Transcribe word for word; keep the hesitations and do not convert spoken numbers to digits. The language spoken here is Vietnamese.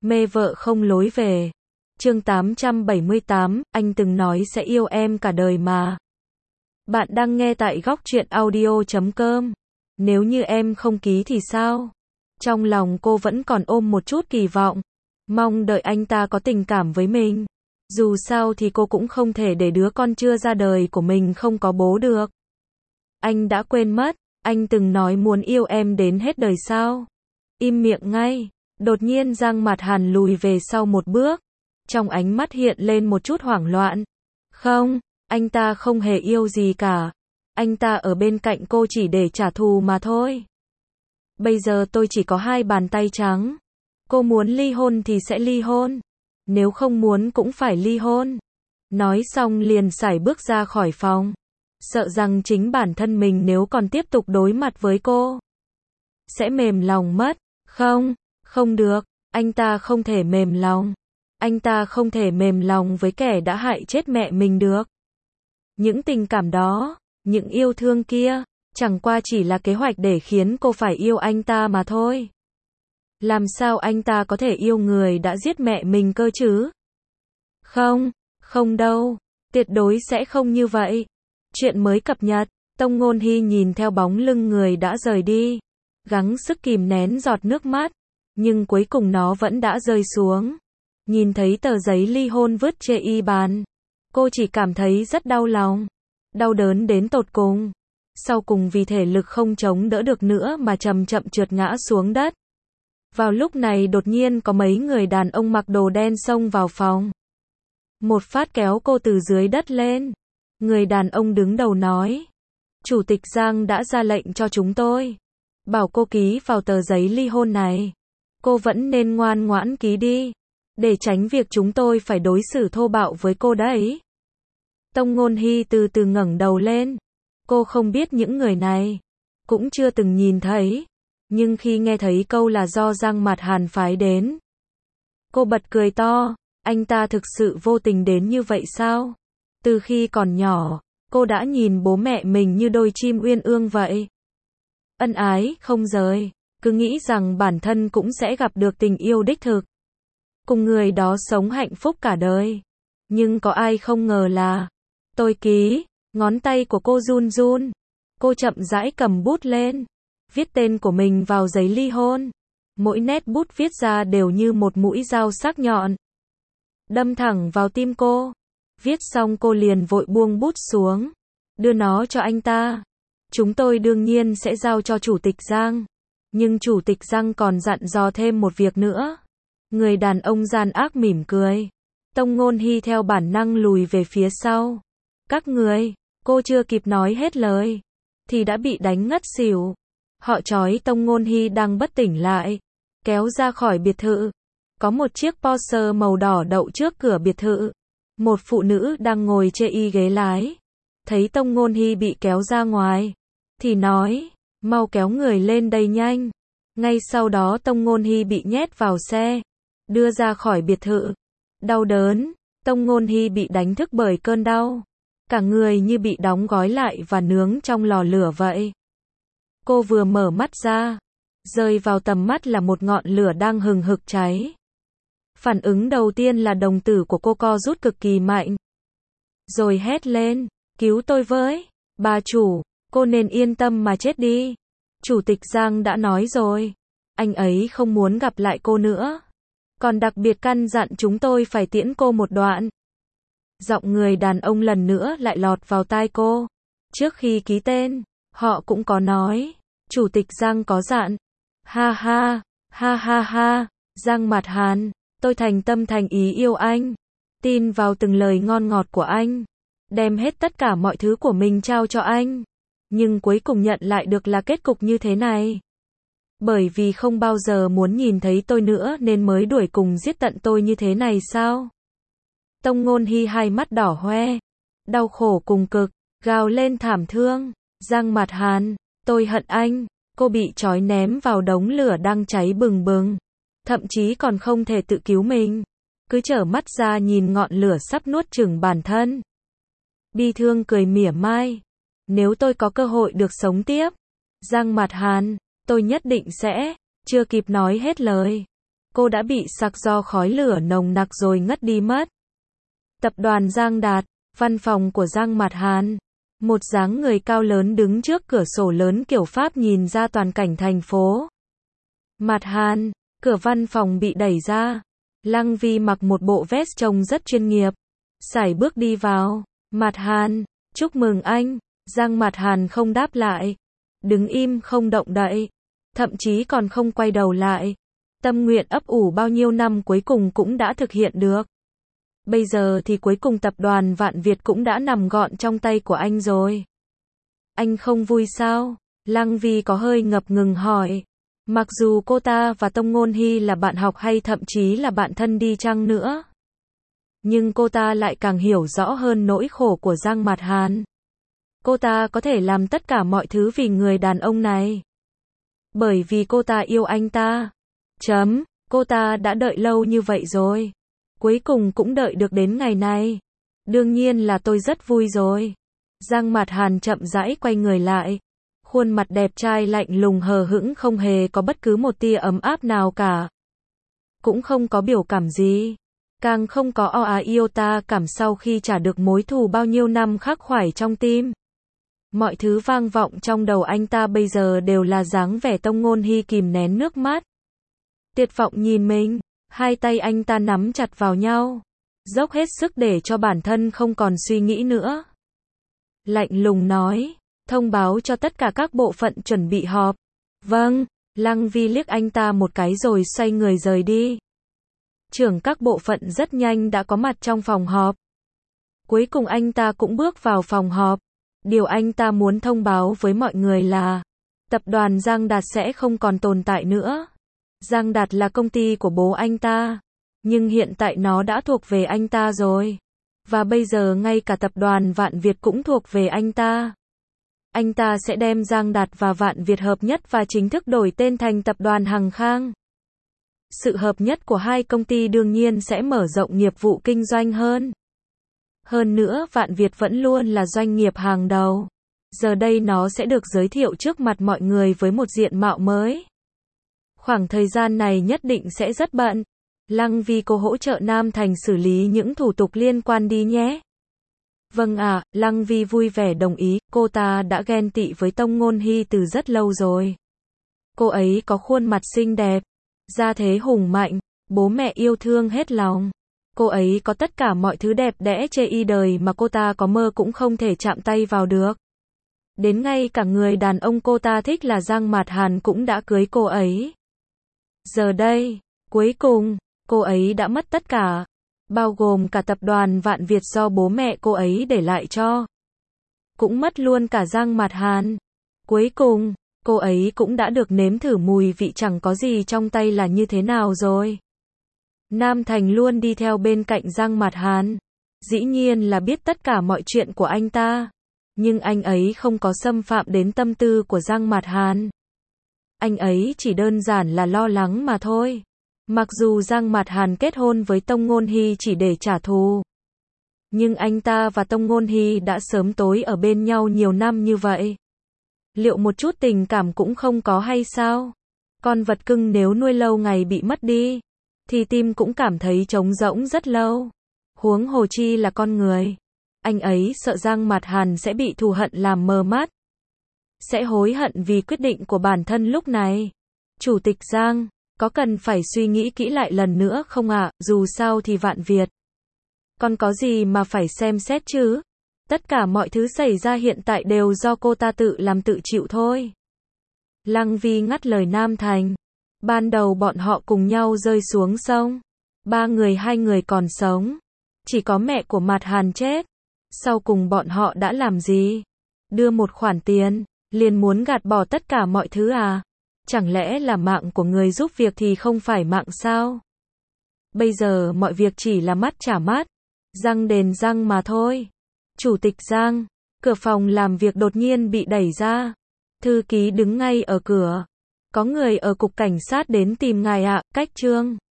Mê vợ không lối về. Chương tám trăm bảy mươi tám, anh từng nói sẽ yêu em cả đời mà. Bạn đang nghe tại góc truyện audio chấm com. Nếu như em không ký thì sao? Trong lòng cô vẫn còn ôm một chút kỳ vọng, mong đợi anh ta có tình cảm với mình. Dù sao thì cô cũng không thể để đứa con chưa ra đời của mình không có bố được. Anh đã quên mất, anh từng nói muốn yêu em đến hết đời sao? Im miệng ngay. Đột nhiên Giang Mạt Hàn lùi về sau một bước, trong ánh mắt hiện lên một chút hoảng loạn. Không, anh ta không hề yêu gì cả. Anh ta ở bên cạnh cô chỉ để trả thù mà thôi. Bây giờ tôi chỉ có hai bàn tay trắng. Cô muốn ly hôn thì sẽ ly hôn. Nếu không muốn cũng phải ly hôn. Nói xong liền sải bước ra khỏi phòng. Sợ rằng chính bản thân mình nếu còn tiếp tục đối mặt với cô sẽ mềm lòng mất. Không, không được, anh ta không thể mềm lòng. Anh ta không thể mềm lòng với kẻ đã hại chết mẹ mình được. Những tình cảm đó, những yêu thương kia, chẳng qua chỉ là kế hoạch để khiến cô phải yêu anh ta mà thôi. Làm sao anh ta có thể yêu người đã giết mẹ mình cơ chứ? Không, không đâu, tuyệt đối sẽ không như vậy. Chuyện mới cập nhật, Tông Ngôn Hy nhìn theo bóng lưng người đã rời đi, gắng sức kìm nén giọt nước mắt, nhưng cuối cùng nó vẫn đã rơi xuống. Nhìn thấy tờ giấy ly hôn vứt trên y bàn, cô chỉ cảm thấy rất đau lòng, đau đớn đến tột cùng. Sau cùng vì thể lực không chống đỡ được nữa mà chậm chậm trượt ngã xuống đất. Vào lúc này đột nhiên có mấy người đàn ông mặc đồ đen xông vào phòng. Một phát kéo cô từ dưới đất lên. Người đàn ông đứng đầu nói: Chủ tịch Giang đã ra lệnh cho chúng tôi, bảo cô ký vào tờ giấy ly hôn này. Cô vẫn nên ngoan ngoãn ký đi, để tránh việc chúng tôi phải đối xử thô bạo với cô đấy. Tông Ngôn Hy từ từ ngẩng đầu lên. Cô không biết những người này, cũng chưa từng nhìn thấy. Nhưng khi nghe thấy câu là do Giang Mạt Hàn phái đến, cô bật cười to. Anh ta thực sự vô tình đến như vậy sao? Từ khi còn nhỏ, cô đã nhìn bố mẹ mình như đôi chim uyên ương vậy. Ân ái, không rời, cứ nghĩ rằng bản thân cũng sẽ gặp được tình yêu đích thực. Cùng người đó sống hạnh phúc cả đời. Nhưng có ai không ngờ là, tôi ký, ngón tay của cô run run. Cô chậm rãi cầm bút lên, viết tên của mình vào giấy ly hôn. Mỗi nét bút viết ra đều như một mũi dao sắc nhọn, đâm thẳng vào tim cô. Viết xong cô liền vội buông bút xuống, đưa nó cho anh ta. Chúng tôi đương nhiên sẽ giao cho Chủ tịch Giang. Nhưng Chủ tịch Giang còn dặn dò thêm một việc nữa. Người đàn ông gian ác mỉm cười. Tông Ngôn Hy theo bản năng lùi về phía sau. Các người, cô chưa kịp nói hết lời, thì đã bị đánh ngất xỉu. Họ trói Tông Ngôn Hy đang bất tỉnh lại, kéo ra khỏi biệt thự. Có một chiếc Porsche màu đỏ đậu trước cửa biệt thự. Một phụ nữ đang ngồi trên y ghế lái, thấy Tông Ngôn Hy bị kéo ra ngoài, thì nói, mau kéo người lên đây nhanh. Ngay sau đó Tông Ngôn Hy bị nhét vào xe, đưa ra khỏi biệt thự. Đau đớn, Tông Ngôn Hy bị đánh thức bởi cơn đau. Cả người như bị đóng gói lại và nướng trong lò lửa vậy. Cô vừa mở mắt ra, rơi vào tầm mắt là một ngọn lửa đang hừng hực cháy. Phản ứng đầu tiên là đồng tử của cô co rút cực kỳ mạnh. Rồi hét lên, cứu tôi với, bà chủ, cô nên yên tâm mà chết đi. Chủ tịch Giang đã nói rồi, anh ấy không muốn gặp lại cô nữa. Còn đặc biệt căn dặn chúng tôi phải tiễn cô một đoạn. Giọng người đàn ông lần nữa lại lọt vào tai cô. Trước khi ký tên, họ cũng có nói, Chủ tịch Giang có dặn. Ha ha, ha ha ha, Giang Mạt Hàn, tôi thành tâm thành ý yêu anh, tin vào từng lời ngon ngọt của anh, đem hết tất cả mọi thứ của mình trao cho anh. Nhưng cuối cùng nhận lại được là kết cục như thế này. Bởi vì không bao giờ muốn nhìn thấy tôi nữa nên mới đuổi cùng giết tận tôi như thế này sao? Tông Ngôn Hy hai mắt đỏ hoe, đau khổ cùng cực, gào lên thảm thương. Giang Mạt Hàn, tôi hận anh. Cô bị trói ném vào đống lửa đang cháy bừng bừng, thậm chí còn không thể tự cứu mình, cứ trở mắt ra nhìn ngọn lửa sắp nuốt chửng bản thân. Bi thương cười mỉa mai, nếu tôi có cơ hội được sống tiếp, Giang Mạt Hàn, tôi nhất định sẽ. Chưa kịp nói hết lời, cô đã bị sặc do khói lửa nồng nặc rồi ngất đi mất. Tập đoàn Giang Đạt, văn phòng của Giang Mạt Hàn. Một dáng người cao lớn đứng trước cửa sổ lớn kiểu Pháp nhìn ra toàn cảnh thành phố. Mạt Hàn, cửa văn phòng bị đẩy ra. Lăng Vi mặc một bộ vest trông rất chuyên nghiệp. Sải bước đi vào. Mạt Hàn, chúc mừng anh. Giang Mạt Hàn không đáp lại. Đứng im không động đậy. Thậm chí còn không quay đầu lại. Tâm nguyện ấp ủ bao nhiêu năm cuối cùng cũng đã thực hiện được. Bây giờ thì cuối cùng tập đoàn Vạn Việt cũng đã nằm gọn trong tay của anh rồi. Anh không vui sao? Lăng Vi có hơi ngập ngừng hỏi. Mặc dù cô ta và Tông Ngôn Hy là bạn học hay thậm chí là bạn thân đi chăng nữa. Nhưng cô ta lại càng hiểu rõ hơn nỗi khổ của Giang Mạt Hàn. Cô ta có thể làm tất cả mọi thứ vì người đàn ông này. Bởi vì cô ta yêu anh ta. Chấm, cô ta đã đợi lâu như vậy rồi. Cuối cùng cũng đợi được đến ngày này. Đương nhiên là tôi rất vui rồi. Giang Mạt Hàn chậm rãi quay người lại. Khuôn mặt đẹp trai lạnh lùng hờ hững không hề có bất cứ một tia ấm áp nào cả. Cũng không có biểu cảm gì. Càng không có oa iota cảm sau khi trả được mối thù bao nhiêu năm khắc khoải trong tim. Mọi thứ vang vọng trong đầu anh ta bây giờ đều là dáng vẻ Tông Ngôn Hy kìm nén nước mắt. Tuyệt vọng nhìn mình, hai tay anh ta nắm chặt vào nhau, dốc hết sức để cho bản thân không còn suy nghĩ nữa. Lạnh lùng nói, thông báo cho tất cả các bộ phận chuẩn bị họp. Vâng, Lăng Vi liếc anh ta một cái rồi xoay người rời đi. Trưởng các bộ phận rất nhanh đã có mặt trong phòng họp. Cuối cùng anh ta cũng bước vào phòng họp. Điều anh ta muốn thông báo với mọi người là tập đoàn Giang Đạt sẽ không còn tồn tại nữa. Giang Đạt là công ty của bố anh ta, nhưng hiện tại nó đã thuộc về anh ta rồi. Và bây giờ ngay cả tập đoàn Vạn Việt cũng thuộc về anh ta. Anh ta sẽ đem Giang Đạt và Vạn Việt hợp nhất và chính thức đổi tên thành tập đoàn Hằng Khang. Sự hợp nhất của hai công ty đương nhiên sẽ mở rộng nghiệp vụ kinh doanh hơn. Hơn nữa Vạn Việt vẫn luôn là doanh nghiệp hàng đầu. Giờ đây nó sẽ được giới thiệu trước mặt mọi người với một diện mạo mới. Khoảng thời gian này nhất định sẽ rất bận. Lăng Vi cô hỗ trợ Nam Thành xử lý những thủ tục liên quan đi nhé. Vâng ạ, à, Lăng Vi vui vẻ đồng ý, cô ta đã ghen tị với Tông Ngôn Hy từ rất lâu rồi. Cô ấy có khuôn mặt xinh đẹp, gia thế hùng mạnh, bố mẹ yêu thương hết lòng. Cô ấy có tất cả mọi thứ đẹp đẽ chê y đời mà cô ta có mơ cũng không thể chạm tay vào được. Đến ngay cả người đàn ông cô ta thích là Giang Mạt Hàn cũng đã cưới cô ấy. Giờ đây, cuối cùng, cô ấy đã mất tất cả, bao gồm cả tập đoàn Vạn Việt do bố mẹ cô ấy để lại cho. Cũng mất luôn cả Giang Mạt Hàn. Cuối cùng, cô ấy cũng đã được nếm thử mùi vị chẳng có gì trong tay là như thế nào rồi. Nam Thành luôn đi theo bên cạnh Giang Mạt Hàn. Dĩ nhiên là biết tất cả mọi chuyện của anh ta. Nhưng anh ấy không có xâm phạm đến tâm tư của Giang Mạt Hàn. Anh ấy chỉ đơn giản là lo lắng mà thôi. Mặc dù Giang Mạt Hàn kết hôn với Tông Ngôn Hy chỉ để trả thù. Nhưng anh ta và Tông Ngôn Hy đã sớm tối ở bên nhau nhiều năm như vậy. Liệu một chút tình cảm cũng không có hay sao? Con vật cưng nếu nuôi lâu ngày bị mất đi, thì tim cũng cảm thấy trống rỗng rất lâu. Huống hồ chi là con người. Anh ấy sợ Giang Mạt Hàn sẽ bị thù hận làm mờ mắt. Sẽ hối hận vì quyết định của bản thân lúc này. Chủ tịch Giang, có cần phải suy nghĩ kỹ lại lần nữa không ạ? À? Dù sao thì Vạn Việt. Còn có gì mà phải xem xét chứ? Tất cả mọi thứ xảy ra hiện tại đều do cô ta tự làm tự chịu thôi. Lăng Vi ngắt lời Nam Thành. Ban đầu bọn họ cùng nhau rơi xuống sông. Ba người hai người còn sống. Chỉ có mẹ của Mạt Hàn chết. Sau cùng bọn họ đã làm gì? Đưa một khoản tiền, liền muốn gạt bỏ tất cả mọi thứ à? Chẳng lẽ là mạng của người giúp việc thì không phải mạng sao? Bây giờ mọi việc chỉ là mắt trả mắt, răng đền răng mà thôi. Chủ tịch Giang, cửa phòng làm việc đột nhiên bị đẩy ra. Thư ký đứng ngay ở cửa. Có người ở cục cảnh sát đến tìm ngài ạ, Cách Trương.